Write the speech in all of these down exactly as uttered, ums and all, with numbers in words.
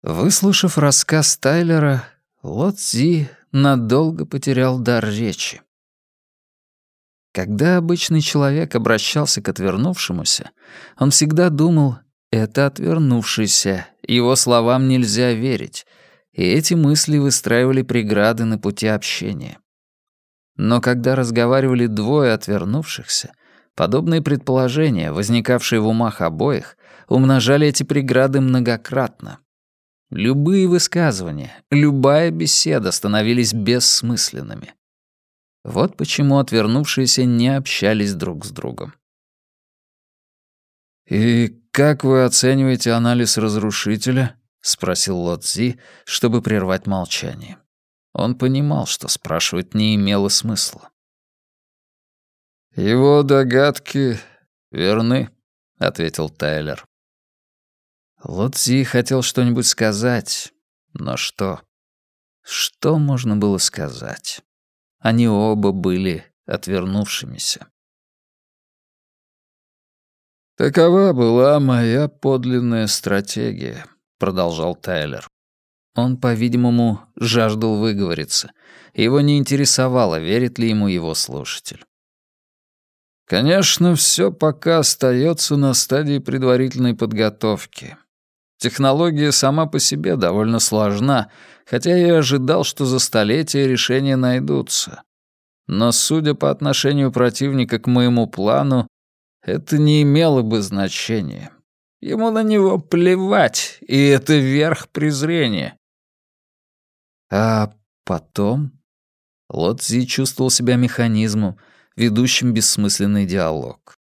Выслушав рассказ Тайлера, Ло Цзи надолго потерял дар речи. Когда обычный человек обращался к отвернувшемуся, он всегда думал: «это отвернувшийся, его словам нельзя верить», и эти мысли выстраивали преграды на пути общения. Но когда разговаривали двое отвернувшихся, подобные предположения, возникавшие в умах обоих, умножали эти преграды многократно. Любые высказывания, любая беседа становились бессмысленными. Вот почему отвернувшиеся не общались друг с другом. «И как вы оцениваете анализ разрушителя?» — спросил Ло Цзи, чтобы прервать молчание. Он понимал, что спрашивать не имело смысла. «Его догадки верны», — ответил Тайлер. Ло Цзи хотел что-нибудь сказать, но что? Что можно было сказать? Они оба были отвернувшимися. «Такова была моя подлинная стратегия», — продолжал Тайлер. Он, по-видимому, жаждал выговориться. Его не интересовало, верит ли ему его слушатель. «Конечно, все пока остается на стадии предварительной подготовки. Технология сама по себе довольно сложна, хотя я и ожидал, что за столетия решения найдутся. Но, судя по отношению противника к моему плану, это не имело бы значения. Ему на него плевать, и это верх презрения». А потом Ло Цзи чувствовал себя механизмом, ведущим бессмысленный диалог.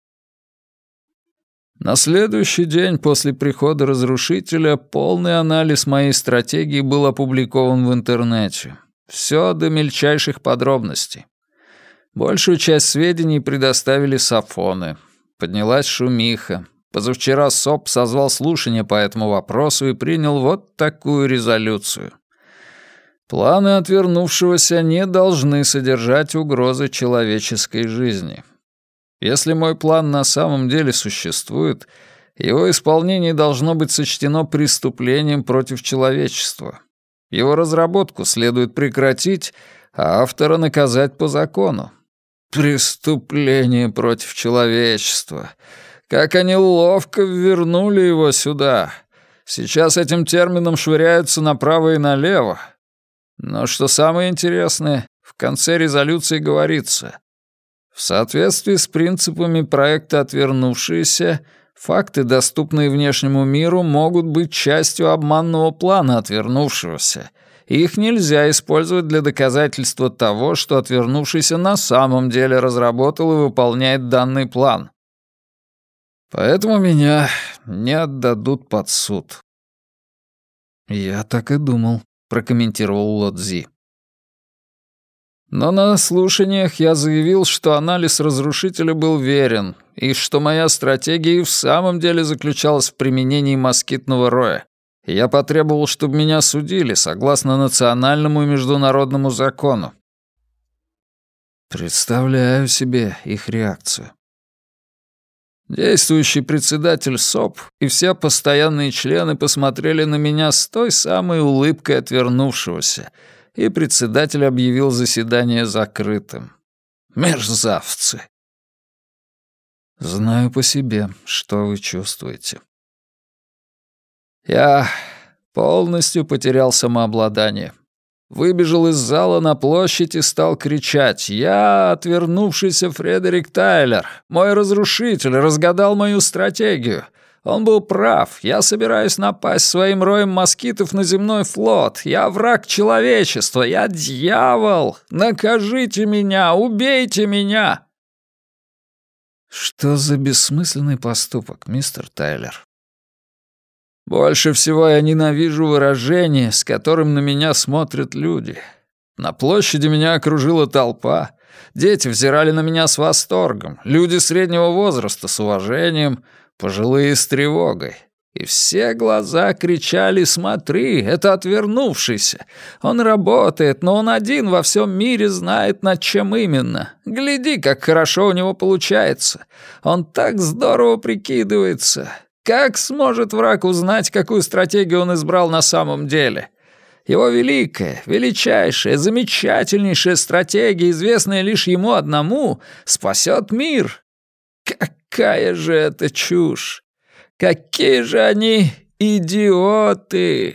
На следующий день после прихода разрушителя полный анализ моей стратегии был опубликован в интернете. Все до мельчайших подробностей. Большую часть сведений предоставили сафоны. Поднялась шумиха. Позавчера СОП созвал слушание по этому вопросу и принял вот такую резолюцию. Планы отвернувшегося не должны содержать угрозы человеческой жизни. Если мой план на самом деле существует, его исполнение должно быть сочтено преступлением против человечества. Его разработку следует прекратить, а автора наказать по закону. Преступление против человечества. Как они ловко ввернули его сюда. Сейчас этим термином швыряются направо и налево. Но что самое интересное, в конце резолюции говорится: в соответствии с принципами проекта «Отвернувшиеся», факты, доступные внешнему миру, могут быть частью обманного плана отвернувшегося, и их нельзя использовать для доказательства того, что отвернувшийся на самом деле разработал и выполняет данный план. Поэтому меня не отдадут под суд. «Я так и думал», — прокомментировал Ло Цзи. Но на слушаниях я заявил, что анализ разрушителя был верен, и что моя стратегия и в самом деле заключалась в применении москитного роя. И я потребовал, чтобы меня судили согласно национальному и международному закону. Представляю себе их реакцию. Действующий председатель СОП и все постоянные члены посмотрели на меня с той самой улыбкой отвернувшегося, и председатель объявил заседание закрытым. Мерзавцы! Знаю по себе, что вы чувствуете. Я полностью потерял самообладание. Выбежал из зала на площадь и стал кричать: «Я, отвернувшийся Фредерик Тайлер, мой разрушитель, разгадал мою стратегию. Он был прав. Я собираюсь напасть своим роем москитов на земной флот. Я враг человечества. Я дьявол. Накажите меня, убейте меня!» Что за бессмысленный поступок, мистер Тайлер? Больше всего я ненавижу выражение, с которым на меня смотрят люди. На площади меня окружила толпа. Дети взирали на меня с восторгом. Люди среднего возраста с уважением, пожилые с тревогой. И все глаза кричали: «Смотри, это отвернувшийся. Он работает, но он один во всем мире знает, над чем именно. Гляди, как хорошо у него получается. Он так здорово прикидывается. Как сможет враг узнать, какую стратегию он избрал на самом деле? Его великая, величайшая, замечательнейшая стратегия, известная лишь ему одному, спасет мир. Какая же это чушь! Какие же они идиоты!»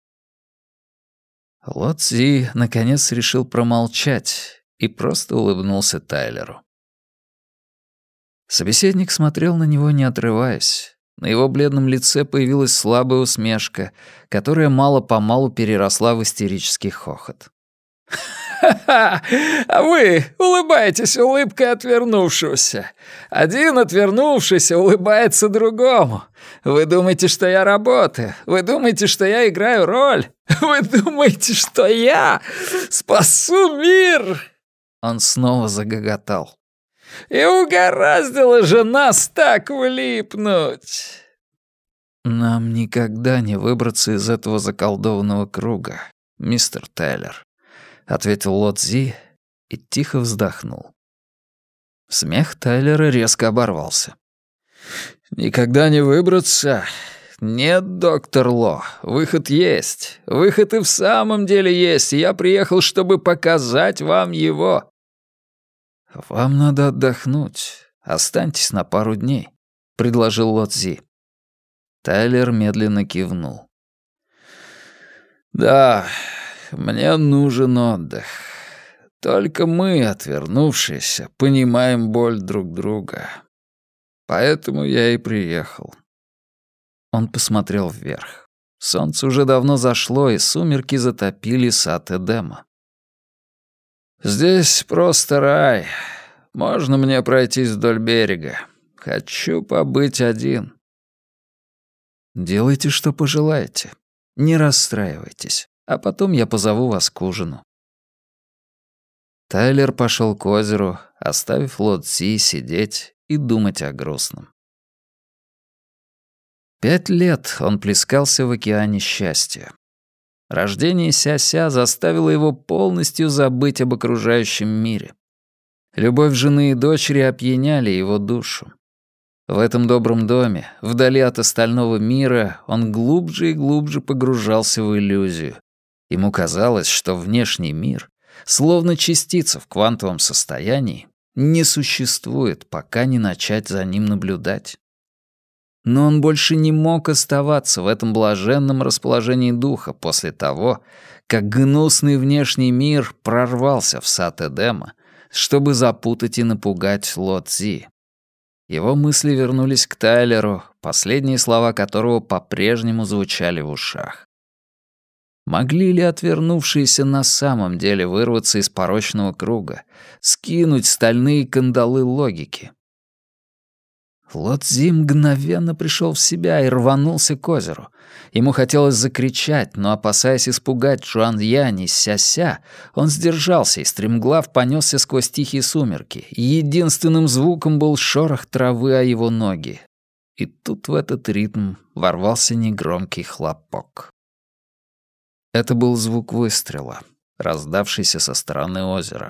Ло Цзи наконец решил промолчать и просто улыбнулся Тайлеру. Собеседник смотрел на него, не отрываясь. На его бледном лице появилась слабая усмешка, которая мало-помалу переросла в истерический хохот. «Ха-ха! А вы улыбаетесь улыбкой отвернувшегося. Один отвернувшийся улыбается другому. Вы думаете, что я работаю? Вы думаете, что я играю роль? Вы думаете, что я спасу мир?» Он снова загоготал. «И угораздило же нас так влипнуть!» «Нам никогда не выбраться из этого заколдованного круга, мистер Тайлер», — ответил Ло Цзи и тихо вздохнул. Смех Тайлера резко оборвался. «Никогда не выбраться? Нет, доктор Ло, выход есть. Выход и в самом деле есть, и я приехал, чтобы показать вам его». «Вам надо отдохнуть. Останьтесь на пару дней», — предложил Ло Цзи. Тайлер медленно кивнул. «Да, мне нужен отдых. Только мы, отвернувшиеся, понимаем боль друг друга. Поэтому я и приехал». Он посмотрел вверх. Солнце уже давно зашло, и сумерки затопили сад Эдема. «Здесь просто рай. Можно мне пройтись вдоль берега? Хочу побыть один». «Делайте, что пожелаете. Не расстраивайтесь, а потом я позову вас к ужину». Тайлер пошел к озеру, оставив Ло Цзи сидеть и думать о грустном. Пять лет он плескался в океане счастья. Рождение Ся-Ся заставило его полностью забыть об окружающем мире. Любовь жены и дочери опьяняли его душу. В этом добром доме, вдали от остального мира, он глубже и глубже погружался в иллюзию. Ему казалось, что внешний мир, словно частица в квантовом состоянии, не существует, пока не начать за ним наблюдать. Но он больше не мог оставаться в этом блаженном расположении духа после того, как гнусный внешний мир прорвался в сад Эдема, чтобы запутать и напугать Ло Цзи. Его мысли вернулись к Тайлеру, последние слова которого по-прежнему звучали в ушах. Могли ли отвернувшиеся на самом деле вырваться из порочного круга, скинуть стальные кандалы логики? Ло Цзи мгновенно пришел в себя и рванулся к озеру. Ему хотелось закричать, но, опасаясь испугать Чжуан Янь и Ся-Ся, он сдержался и стремглав понесся сквозь тихие сумерки. Единственным звуком был шорох травы о его ноги. И тут в этот ритм ворвался негромкий хлопок. Это был звук выстрела, раздавшийся со стороны озера.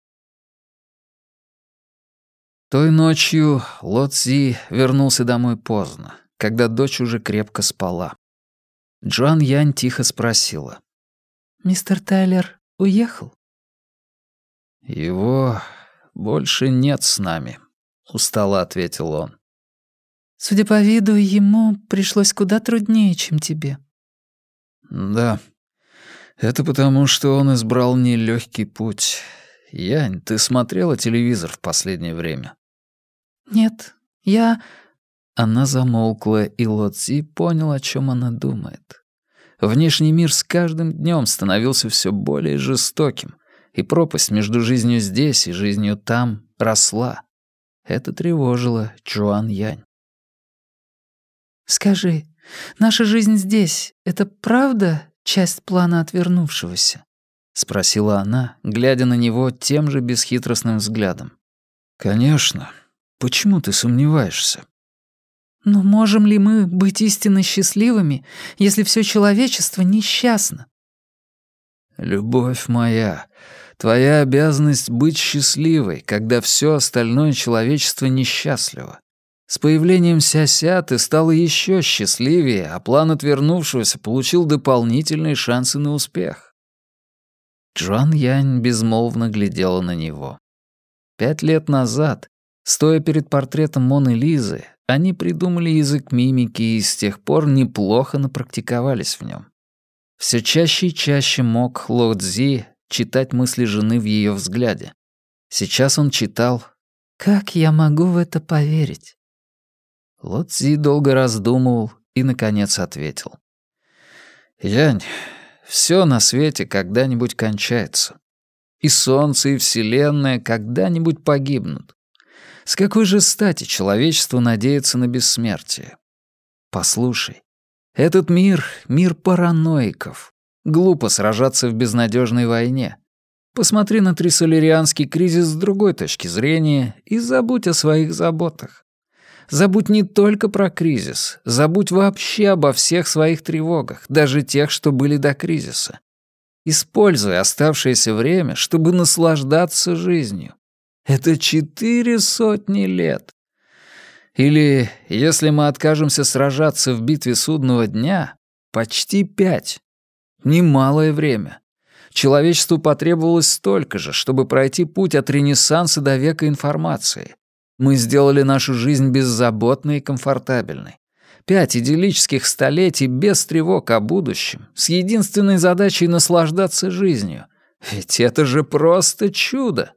Той ночью Ло Цзи вернулся домой поздно, когда дочь уже крепко спала. Чжуан Янь тихо спросила. «Мистер Тайлер уехал?» «Его больше нет с нами», — устало ответил он. «Судя по виду, ему пришлось куда труднее, чем тебе». «Да, это потому, что он избрал нелегкий путь. Янь, ты смотрела телевизор в последнее время?» «Нет, я...» Она замолкла, и Ло Цзи понял, о чем она думает. Внешний мир с каждым днем становился все более жестоким, и пропасть между жизнью здесь и жизнью там росла. Это тревожило Чжуан Янь. «Скажи, наша жизнь здесь — это правда часть плана отвернувшегося?» — спросила она, глядя на него тем же бесхитростным взглядом. «Конечно. Почему ты сомневаешься?» «Но можем ли мы быть истинно счастливыми, если все человечество несчастно?» «Любовь моя, твоя обязанность быть счастливой, когда все остальное человечество несчастливо. С появлением Ся-Ся ты стала еще счастливее, а план отвернувшегося получил дополнительные шансы на успех. Джуан Янь безмолвно глядела на него. Пять лет назад, стоя перед портретом Моны Лизы, они придумали язык мимики и с тех пор неплохо напрактиковались в нем. Все чаще и чаще мог Ло Цзи читать мысли жены в ее взгляде. Сейчас он читал «Как я могу в это поверить?» Ло Цзи долго раздумывал и, наконец, ответил. «Янь, все на свете когда-нибудь кончается. И солнце, и вселенная когда-нибудь погибнут. С какой же стати человечество надеется на бессмертие? Послушай, этот мир — мир параноиков. Глупо сражаться в безнадежной войне. Посмотри на трисолерианский кризис с другой точки зрения и забудь о своих заботах. Забудь не только про кризис, забудь вообще обо всех своих тревогах, даже тех, что были до кризиса. Используй оставшееся время, чтобы наслаждаться жизнью. Это четыре сотни лет. Или, если мы откажемся сражаться в битве судного дня, почти пять. Немалое время. Человечеству потребовалось столько же, чтобы пройти путь от Ренессанса до века информации. Мы сделали нашу жизнь беззаботной и комфортабельной. Пять идиллических столетий без тревог о будущем, с единственной задачей наслаждаться жизнью. Ведь это же просто чудо!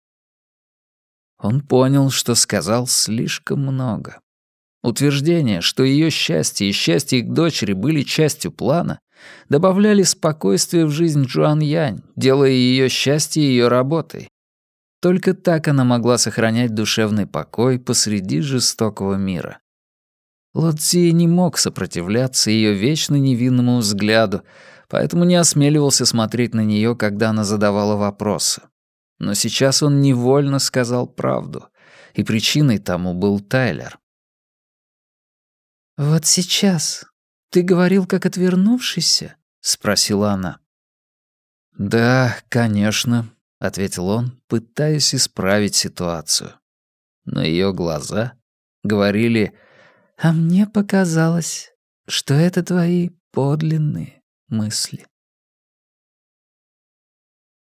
Он понял, что сказал слишком много. Утверждение, что ее счастье и счастье их дочери были частью плана, добавляли спокойствие в жизнь Джуан Янь, делая ее счастье ее работой. Только так она могла сохранять душевный покой посреди жестокого мира. Ло Цзи не мог сопротивляться ее вечно невинному взгляду, поэтому не осмеливался смотреть на нее, когда она задавала вопросы. Но сейчас он невольно сказал правду, и причиной тому был Тайлер. «Вот сейчас ты говорил, как отвернувшийся?» — спросила она. «Да, конечно», — ответил он, пытаясь исправить ситуацию. Но ее глаза говорили: «А мне показалось, что это твои подлинные мысли».